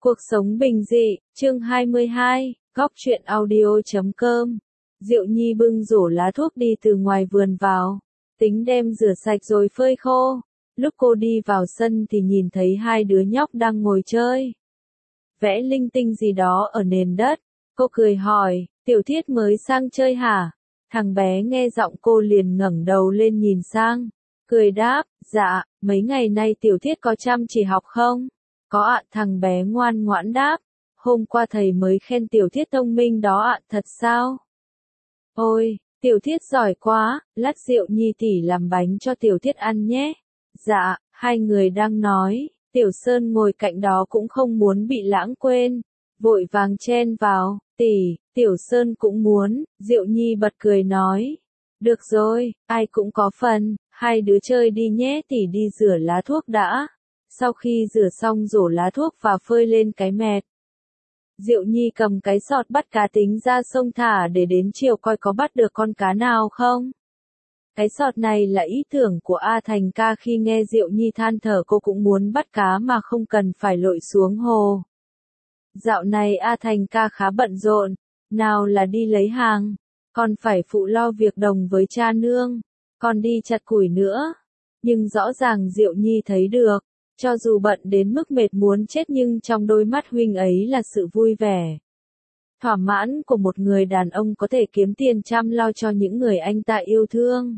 Cuộc sống bình dị, chương 22, góc truyện audio.com. Diệu Nhi bưng rổ lá thuốc đi từ ngoài vườn vào, tính đem rửa sạch rồi phơi khô. Lúc cô đi vào sân thì nhìn thấy hai đứa nhóc đang ngồi chơi, vẽ linh tinh gì đó ở nền đất. Cô cười hỏi, Tiểu Thiết mới sang chơi hả? Thằng bé nghe giọng cô liền ngẩng đầu lên nhìn sang, cười đáp, dạ, mấy ngày nay Tiểu Thiết có chăm chỉ học không? Có ạ, thằng bé ngoan ngoãn đáp. Hôm qua thầy mới khen Tiểu Thiết thông minh đó ạ, thật sao? Ôi, Tiểu Thiết giỏi quá, lát Diệu Nhi tỉ làm bánh cho Tiểu Thiết ăn nhé. Dạ, hai người đang nói, Tiểu Sơn ngồi cạnh đó cũng không muốn bị lãng quên, vội vàng chen vào, tỉ, Tiểu Sơn cũng muốn. Diệu Nhi bật cười nói, được rồi, ai cũng có phần, hai đứa chơi đi nhé, tỉ đi rửa lá thuốc đã. Sau khi rửa xong rổ lá thuốc và phơi lên cái mẹt, Diệu Nhi cầm cái sọt bắt cá tính ra sông thả để đến chiều coi có bắt được con cá nào không. Cái sọt này là ý tưởng của A Thành ca, khi nghe Diệu Nhi than thở cô cũng muốn bắt cá mà không cần phải lội xuống hồ. Dạo này A Thành ca khá bận rộn, nào là đi lấy hàng, còn phải phụ lo việc đồng với cha nương, còn đi chặt củi nữa. Nhưng rõ ràng Diệu Nhi thấy được, cho dù bận đến mức mệt muốn chết nhưng trong đôi mắt huynh ấy là sự vui vẻ, thỏa mãn của một người đàn ông có thể kiếm tiền chăm lo cho những người anh ta yêu thương.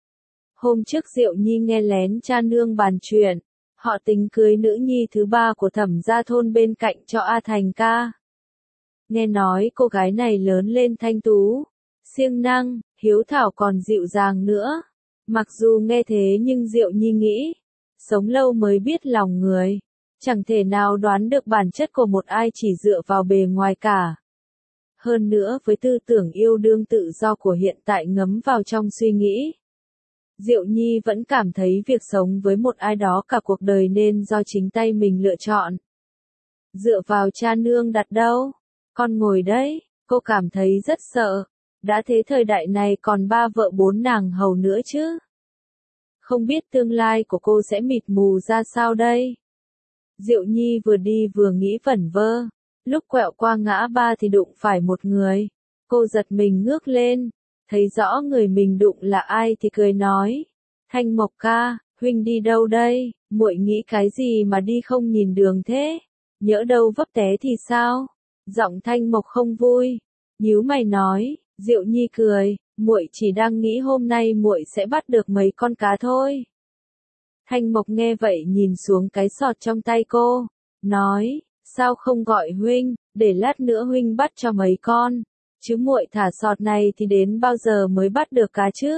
Hôm trước Diệu Nhi nghe lén cha nương bàn chuyện, họ tính cưới nữ nhi thứ ba của Thẩm gia thôn bên cạnh cho A Thành ca. Nghe nói cô gái này lớn lên thanh tú, siêng năng, hiếu thảo còn dịu dàng nữa. Mặc dù nghe thế nhưng Diệu Nhi nghĩ, sống lâu mới biết lòng người, chẳng thể nào đoán được bản chất của một ai chỉ dựa vào bề ngoài cả. Hơn nữa với tư tưởng yêu đương tự do của hiện tại ngấm vào trong suy nghĩ, Diệu Nhi vẫn cảm thấy việc sống với một ai đó cả cuộc đời nên do chính tay mình lựa chọn. Dựa vào cha nương đặt đâu? Con ngồi đấy, cô cảm thấy rất sợ. Đã thế thời đại này còn 3 vợ 4 nàng hầu nữa chứ. Không biết tương lai của cô sẽ mịt mù ra sao đây? Diệu Nhi vừa đi vừa nghĩ vẩn vơ. Lúc quẹo qua ngã ba thì đụng phải một người. Cô giật mình ngước lên, thấy rõ người mình đụng là ai thì cười nói, Thanh Mộc ca, huynh đi đâu đây? Muội nghĩ cái gì mà đi không nhìn đường thế? Nhỡ đâu vấp té thì sao? Giọng Thanh Mộc không vui, nhíu mày nói. Diệu Nhi cười, muội chỉ đang nghĩ hôm nay muội sẽ bắt được mấy con cá thôi. Thanh Mộc nghe vậy nhìn xuống cái sọt trong tay cô, nói, sao không gọi huynh, để lát nữa huynh bắt cho mấy con, chứ muội thả sọt này thì đến bao giờ mới bắt được cá chứ?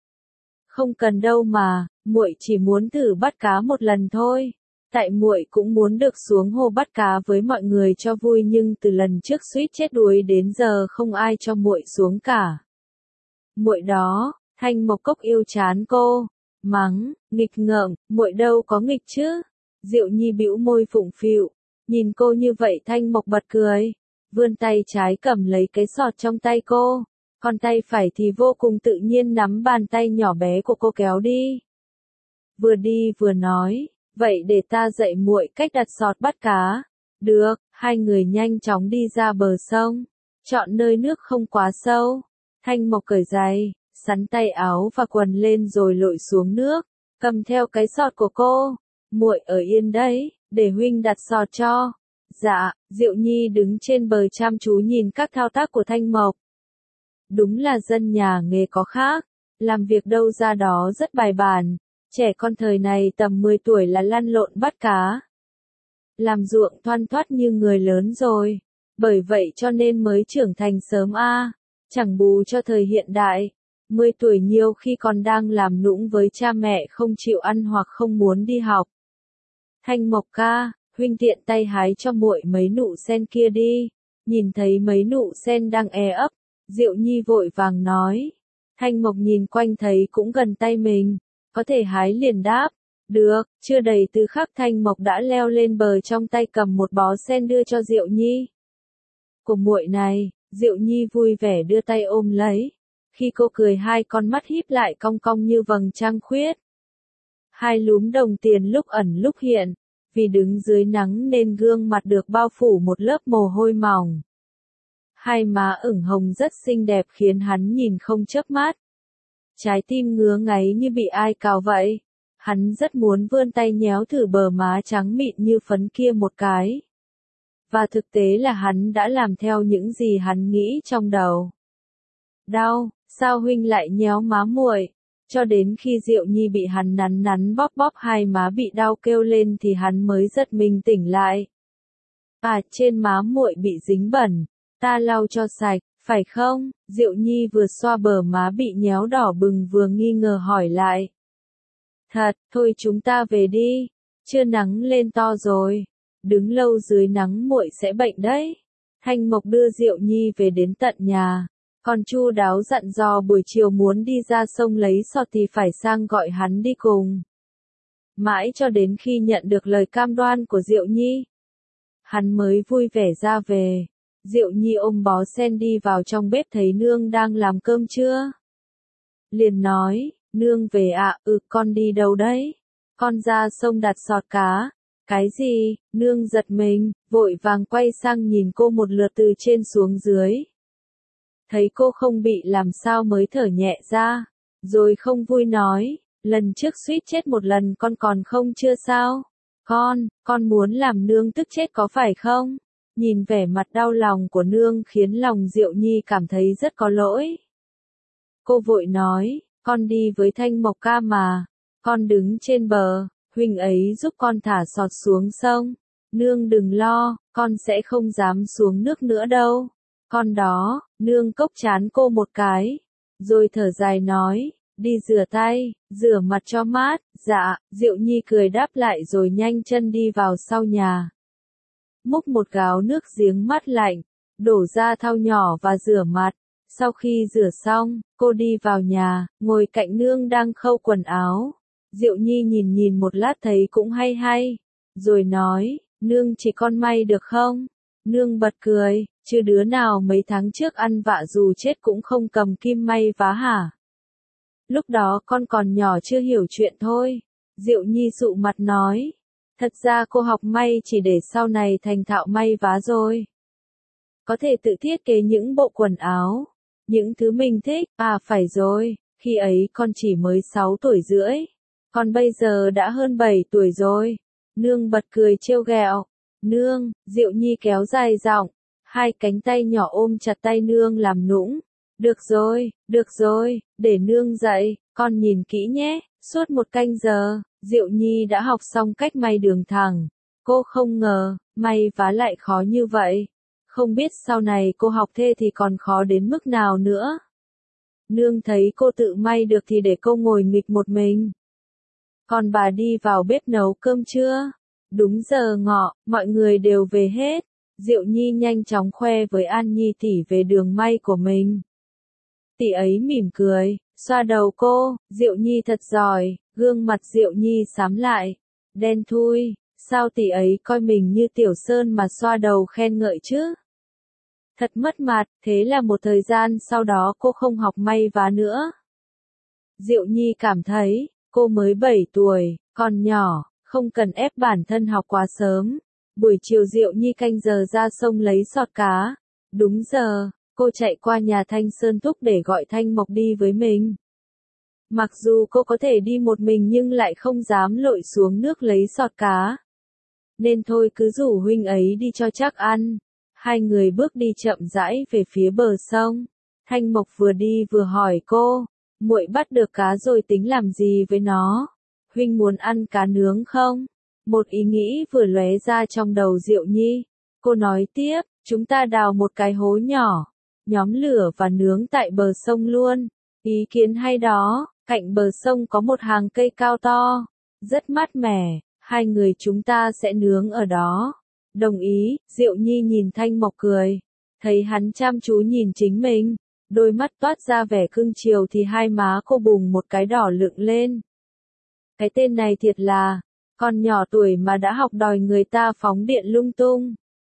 Không cần đâu mà, muội chỉ muốn thử bắt cá một lần thôi. Tại muội cũng muốn được xuống hồ bắt cá với mọi người cho vui, nhưng từ lần trước suýt chết đuối đến giờ không ai cho muội xuống cả. Muội đó, Thanh Mộc Cốc yêu chán cô, mắng, nghịch ngợm, muội đâu có nghịch chứ? Diệu Nhi bĩu môi phụng phịu, nhìn cô như vậy Thanh Mộc bật cười, vươn tay trái cầm lấy cái sọt trong tay cô, còn tay phải thì vô cùng tự nhiên nắm bàn tay nhỏ bé của cô kéo đi. Vừa đi vừa nói, vậy để ta dạy muội cách đặt sọt bắt cá. Được, hai người nhanh chóng đi ra bờ sông, chọn nơi nước không quá sâu. Thanh Mộc cởi giày, sắn tay áo và quần lên rồi lội xuống nước, cầm theo cái sọt của cô. Muội ở yên đấy, để huynh đặt sọt cho. Dạ, Diệu Nhi đứng trên bờ chăm chú nhìn các thao tác của Thanh Mộc. Đúng là dân nhà nghề có khác, làm việc đâu ra đó rất bài bản. Trẻ con thời này tầm 10 tuổi là lăn lộn bắt cá, làm ruộng thoăn thoắt như người lớn rồi. Bởi vậy cho nên mới trưởng thành sớm chẳng bù cho thời hiện đại. 10 tuổi nhiều khi còn đang làm nũng với cha mẹ không chịu ăn hoặc không muốn đi học. Thanh Mộc ca, huynh tiện tay hái cho muội mấy nụ sen kia đi. Nhìn thấy mấy nụ sen đang ấp, Diệu Nhi vội vàng nói. Thanh Mộc nhìn quanh thấy cũng gần tay mình, có thể hái liền đáp, được. Chưa đầy từ khắc Thanh Mộc đã leo lên bờ, trong tay cầm một bó sen đưa cho Diệu Nhi. Của muội này, Diệu Nhi vui vẻ đưa tay ôm lấy. Khi cô cười hai con mắt híp lại cong cong như vầng trăng khuyết. Hai lúm đồng tiền lúc ẩn lúc hiện. vì đứng dưới nắng nên gương mặt được bao phủ một lớp mồ hôi mỏng. Hai má ửng hồng rất xinh đẹp khiến hắn nhìn không chớp mắt. Trái tim ngứa ngáy như bị ai cào vậy. Hắn rất muốn vươn tay nhéo thử bờ má trắng mịn như phấn kia một cái. Và thực tế là hắn đã làm theo những gì hắn nghĩ trong đầu. Đau, sao huynh lại nhéo má muội? Cho đến khi Diệu Nhi bị hắn nắn nắn bóp bóp hai má bị đau kêu lên thì hắn mới giật mình tỉnh lại. À, trên má muội bị dính bẩn, ta lau cho sạch, phải không? Diệu Nhi vừa xoa bờ má bị nhéo đỏ bừng vừa nghi ngờ hỏi lại. Thật, thôi chúng ta về đi, chưa nắng lên to rồi, đứng lâu dưới nắng muội sẽ bệnh đấy. Thanh Mộc đưa Diệu Nhi về đến tận nhà, còn chu đáo dặn dò buổi chiều muốn đi ra sông lấy sọt thì phải sang gọi hắn đi cùng. Mãi cho đến khi nhận được lời cam đoan của Diệu Nhi, hắn mới vui vẻ ra về. Diệu Nhi ôm bó sen đi vào trong bếp thấy nương đang làm cơm trưa. Liền nói, nương về ạ, con đi đâu đấy? Con ra sông đặt sọt cá. Cái gì? Nương giật mình, vội vàng quay sang nhìn cô một lượt từ trên xuống dưới. Thấy cô không bị làm sao mới thở nhẹ ra, rồi không vui nói, lần trước suýt chết một lần con còn không chưa sao? Con muốn làm nương tức chết có phải không? Nhìn vẻ mặt đau lòng của nương khiến lòng Diệu Nhi cảm thấy rất có lỗi. Cô vội nói, con đi với Thanh Mộc ca mà, con đứng trên bờ, huynh ấy giúp con thả sọt xuống sông. Nương đừng lo, con sẽ không dám xuống nước nữa đâu. Con đó, nương cốc chán cô một cái, rồi thở dài nói, đi rửa tay, rửa mặt cho mát. Dạ, Diệu Nhi cười đáp lại rồi nhanh chân đi vào sau nhà. Múc một gáo nước giếng mát lạnh, đổ ra thau nhỏ và rửa mặt. Sau khi rửa xong, cô đi vào nhà, ngồi cạnh nương đang khâu quần áo. Diệu Nhi nhìn một lát thấy cũng hay, rồi nói, nương chỉ con may được không? Nương bật cười, chứ đứa nào mấy tháng trước ăn vạ dù chết cũng không cầm kim may vá hả? Lúc đó con còn nhỏ chưa hiểu chuyện thôi. Diệu Nhi sụ mặt nói, thật ra cô học may chỉ để sau này thành thạo may vá rồi. Có thể tự thiết kế những bộ quần áo, những thứ mình thích. À phải rồi, khi ấy con chỉ mới 6 tuổi rưỡi, còn bây giờ đã hơn 7 tuổi rồi. Nương bật cười trêu ghẹo. Nương, Diệu Nhi kéo dài giọng, hai cánh tay nhỏ ôm chặt tay nương làm nũng. Được rồi, để nương dạy, con nhìn kỹ nhé. Suốt 1 canh giờ, Diệu Nhi đã học xong cách may đường thẳng. Cô không ngờ, may vá lại khó như vậy. Không biết sau này cô học thế thì còn khó đến mức nào nữa. Nương thấy cô tự may được thì để cô ngồi nghịch một mình. Còn bà đi vào bếp nấu cơm trưa. Đúng giờ ngọ, mọi người đều về hết. Diệu Nhi nhanh chóng khoe với An Nhi tỷ về đường may của mình. Tỷ ấy mỉm cười, xoa đầu cô, Diệu Nhi thật giỏi. Gương mặt Diệu Nhi xám lại. Đen thui, sao tỷ ấy coi mình như Tiểu Sơn mà xoa đầu khen ngợi chứ? Thật mất mặt, thế là một thời gian sau đó cô không học may vá nữa. Diệu Nhi cảm thấy, cô mới 7 tuổi, còn nhỏ, không cần ép bản thân học quá sớm. Buổi chiều Diệu Nhi canh giờ ra sông lấy sọt cá. Đúng giờ, cô chạy qua nhà Thanh Sơn Thúc để gọi Thanh Mộc đi với mình. Mặc dù cô có thể đi một mình nhưng lại không dám lội xuống nước lấy sọt cá. Nên thôi cứ rủ huynh ấy đi cho chắc ăn. Hai người bước đi chậm rãi về phía bờ sông. Thanh Mộc vừa đi vừa hỏi cô, muội bắt được cá rồi tính làm gì với nó? Huynh muốn ăn cá nướng không? Một ý nghĩ vừa lóe ra trong đầu Diệu Nhi. Cô nói tiếp, chúng ta đào một cái hố nhỏ, nhóm lửa và nướng tại bờ sông luôn. Ý kiến hay đó, cạnh bờ sông có một hàng cây cao to, rất mát mẻ, hai người chúng ta sẽ nướng ở đó. Đồng ý, Diệu Nhi nhìn Thanh Mộc cười, thấy hắn chăm chú nhìn chính mình, đôi mắt toát ra vẻ cưng chiều thì hai má cô bùng một cái đỏ lựng lên. Cái tên này thiệt là, còn nhỏ tuổi mà đã học đòi người ta phóng điện lung tung.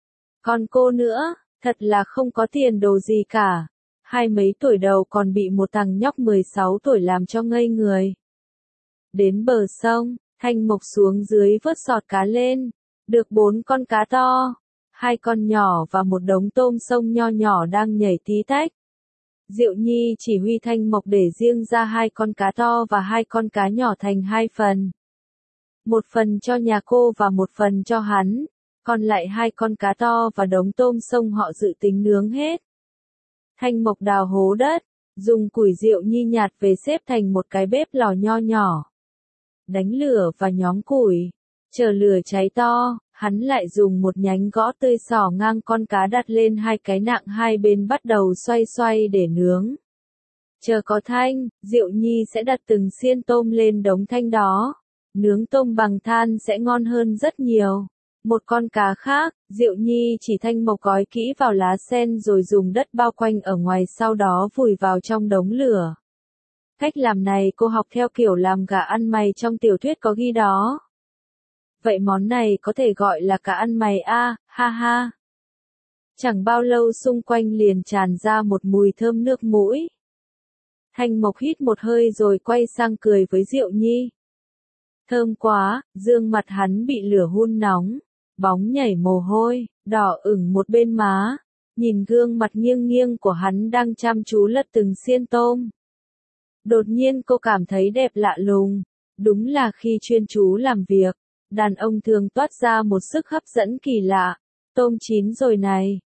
Còn cô nữa, thật là không có tiền đồ gì cả. Hai mấy tuổi đầu còn bị một thằng nhóc 16 tuổi làm cho ngây người. Đến bờ sông, Thanh Mộc xuống dưới vớt sọt cá lên, được 4 con cá to, 2 con nhỏ và một đống tôm sông nho nhỏ đang nhảy tí tách. Diệu Nhi chỉ huy Thanh Mộc để riêng ra 2 con cá to và 2 con cá nhỏ thành 2 phần. Một phần cho nhà cô và một phần cho hắn, còn lại 2 con cá to và đống tôm sông họ dự tính nướng hết. Thanh Mộc đào hố đất, dùng củi Diệu Nhi nhạt về xếp thành một cái bếp lò nho nhỏ. Đánh lửa và nhóm củi, chờ lửa cháy to, hắn lại dùng một nhánh gõ tươi xỏ ngang con cá đặt lên 2 cái nặng hai bên bắt đầu xoay xoay để nướng. Chờ có thanh, Diệu Nhi sẽ đặt từng xiên tôm lên đống thanh đó. Nướng tôm bằng than sẽ ngon hơn rất nhiều. Một con cá khác, Diệu Nhi chỉ Thanh Mộc gói kỹ vào lá sen rồi dùng đất bao quanh ở ngoài sau đó vùi vào trong đống lửa. Cách làm này cô học theo kiểu làm gà ăn mày trong tiểu thuyết có ghi đó. Vậy món này có thể gọi là cá ăn mày à, ha ha. Chẳng bao lâu xung quanh liền tràn ra một mùi thơm nước mũi. Thanh Mộc hít một hơi rồi quay sang cười với Diệu Nhi. Thơm quá, dương mặt hắn bị lửa hun nóng, bóng nhảy mồ hôi, đỏ ửng một bên má, nhìn gương mặt nghiêng nghiêng của hắn đang chăm chú lật từng xiên tôm. Đột nhiên cô cảm thấy đẹp lạ lùng, đúng là khi chuyên chú làm việc, đàn ông thường toát ra một sức hấp dẫn kỳ lạ. Tôm chín rồi này,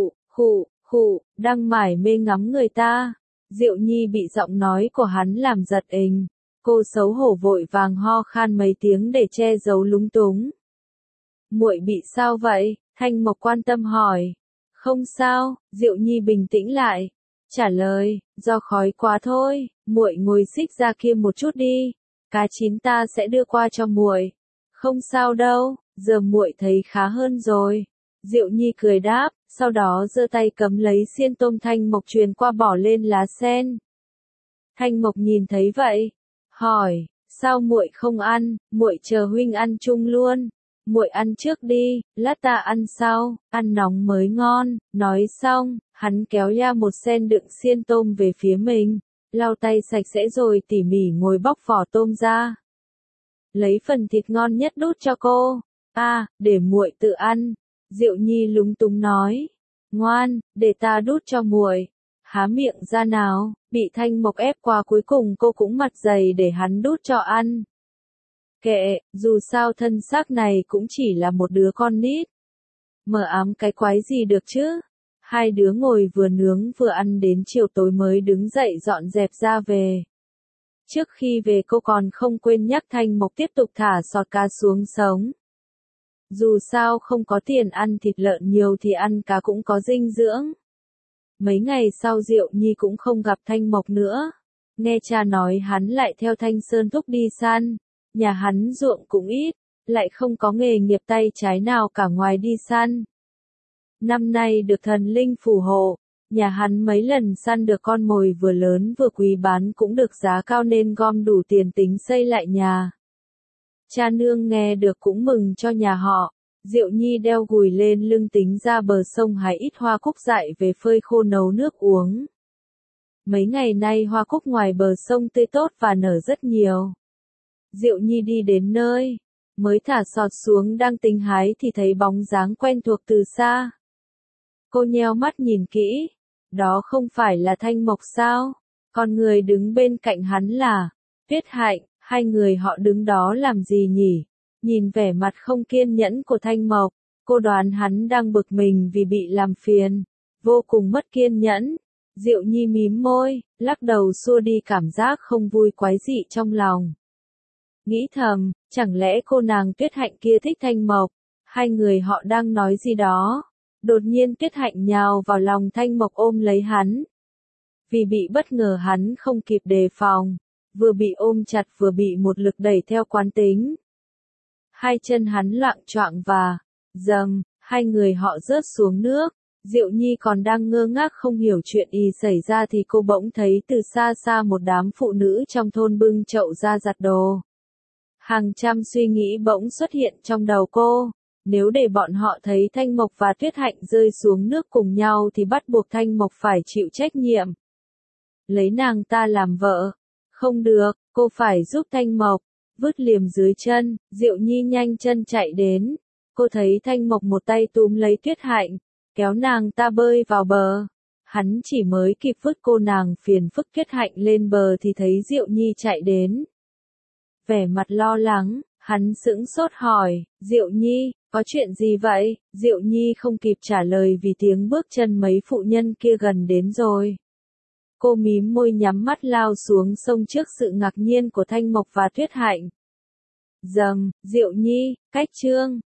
khụ, đang mải mê ngắm người ta. Diệu Nhi bị giọng nói của hắn làm giật mình. Cô xấu hổ vội vàng ho khan mấy tiếng để che giấu lúng túng. Muội bị sao vậy? Thanh Mộc quan tâm hỏi. Không sao, Diệu Nhi bình tĩnh lại. Trả lời, do khói quá thôi, muội ngồi xích ra kia một chút đi. Cá chín ta sẽ đưa qua cho muội. Không sao đâu, giờ muội thấy khá hơn rồi. Diệu Nhi cười đáp, sau đó giơ tay cầm lấy xiên tôm Thanh Mộc truyền qua bỏ lên lá sen. Thanh Mộc nhìn thấy vậy, hỏi, sao muội không ăn, muội chờ huynh ăn chung luôn. Muội ăn trước đi, lát ta ăn sau, ăn nóng mới ngon. Nói xong, hắn kéo ra một sen đựng xiên tôm về phía mình, lau tay sạch sẽ rồi tỉ mỉ ngồi bóc vỏ tôm ra. Lấy phần thịt ngon nhất đút cho cô. À, để muội tự ăn. Diệu Nhi lúng túng nói. Ngoan, để ta đút cho muội. Há miệng ra nào, bị Thanh Mộc ép qua cuối cùng cô cũng mặt dày để hắn đút cho ăn. Kệ, dù sao thân xác này cũng chỉ là một đứa con nít. Mờ ám cái quái gì được chứ? Hai đứa ngồi vừa nướng vừa ăn đến chiều tối mới đứng dậy dọn dẹp ra về. Trước khi về cô còn không quên nhắc Thanh Mộc tiếp tục thả sọt cá xuống sống. Dù sao không có tiền ăn thịt lợn nhiều thì ăn cá cũng có dinh dưỡng. Mấy ngày sau Diệu Nhi cũng không gặp Thanh Mộc nữa. Nghe cha nói hắn lại theo Thanh Sơn Thúc đi săn. Nhà hắn ruộng cũng ít, lại không có nghề nghiệp tay trái nào cả ngoài đi săn. Năm nay được thần linh phù hộ, nhà hắn mấy lần săn được con mồi vừa lớn vừa quý bán cũng được giá cao nên gom đủ tiền tính xây lại nhà. Cha nương nghe được cũng mừng cho nhà họ. Diệu Nhi đeo gùi lên lưng tính ra bờ sông hái ít hoa cúc dại về phơi khô nấu nước uống. Mấy ngày nay hoa cúc ngoài bờ sông tươi tốt và nở rất nhiều. Diệu Nhi đi đến nơi, mới thả sọt xuống đang tính hái thì thấy bóng dáng quen thuộc từ xa. Cô nheo mắt nhìn kỹ, đó không phải là Thanh Mộc sao? Còn người đứng bên cạnh hắn là Tuyết Hạnh, hai người họ đứng đó làm gì nhỉ? Nhìn vẻ mặt không kiên nhẫn của Thanh Mộc, cô đoán hắn đang bực mình vì bị làm phiền, vô cùng mất kiên nhẫn. Diệu Nhi mím môi, lắc đầu xua đi cảm giác không vui quái dị trong lòng. Nghĩ thầm, chẳng lẽ cô nàng Tuyết Hạnh kia thích Thanh Mộc? Hai người họ đang nói gì đó. Đột nhiên Tuyết Hạnh nhào vào lòng Thanh Mộc ôm lấy hắn. Vì bị bất ngờ hắn không kịp đề phòng, vừa bị ôm chặt vừa bị một lực đẩy theo quán tính. Hai chân hắn loạng choạng và dầm, hai người họ rớt xuống nước. Diệu Nhi còn đang ngơ ngác không hiểu chuyện gì xảy ra thì cô bỗng thấy từ xa xa một đám phụ nữ trong thôn bưng chậu ra giặt đồ. Hàng trăm suy nghĩ bỗng xuất hiện trong đầu cô. Nếu để bọn họ thấy Thanh Mộc và Tuyết Hạnh rơi xuống nước cùng nhau thì bắt buộc Thanh Mộc phải chịu trách nhiệm. Lấy nàng ta làm vợ. Không được, cô phải giúp Thanh Mộc. vứt liềm dưới chân, Diệu Nhi nhanh chân chạy đến. Cô thấy Thanh Mộc một tay túm lấy Tuyết Hạnh, kéo nàng ta bơi vào bờ. Hắn chỉ mới kịp vứt cô nàng phiền phức Tuyết Hạnh lên bờ thì thấy Diệu Nhi chạy đến. Vẻ mặt lo lắng, hắn sững sốt hỏi, Diệu Nhi, có chuyện gì vậy? Diệu Nhi không kịp trả lời vì tiếng bước chân mấy phụ nhân kia gần đến rồi. Cô mím môi nhắm mắt lao xuống sông trước sự ngạc nhiên của Thanh Mộc và Tuyết Hạnh. Dầm, Diệu Nhi, cách chương.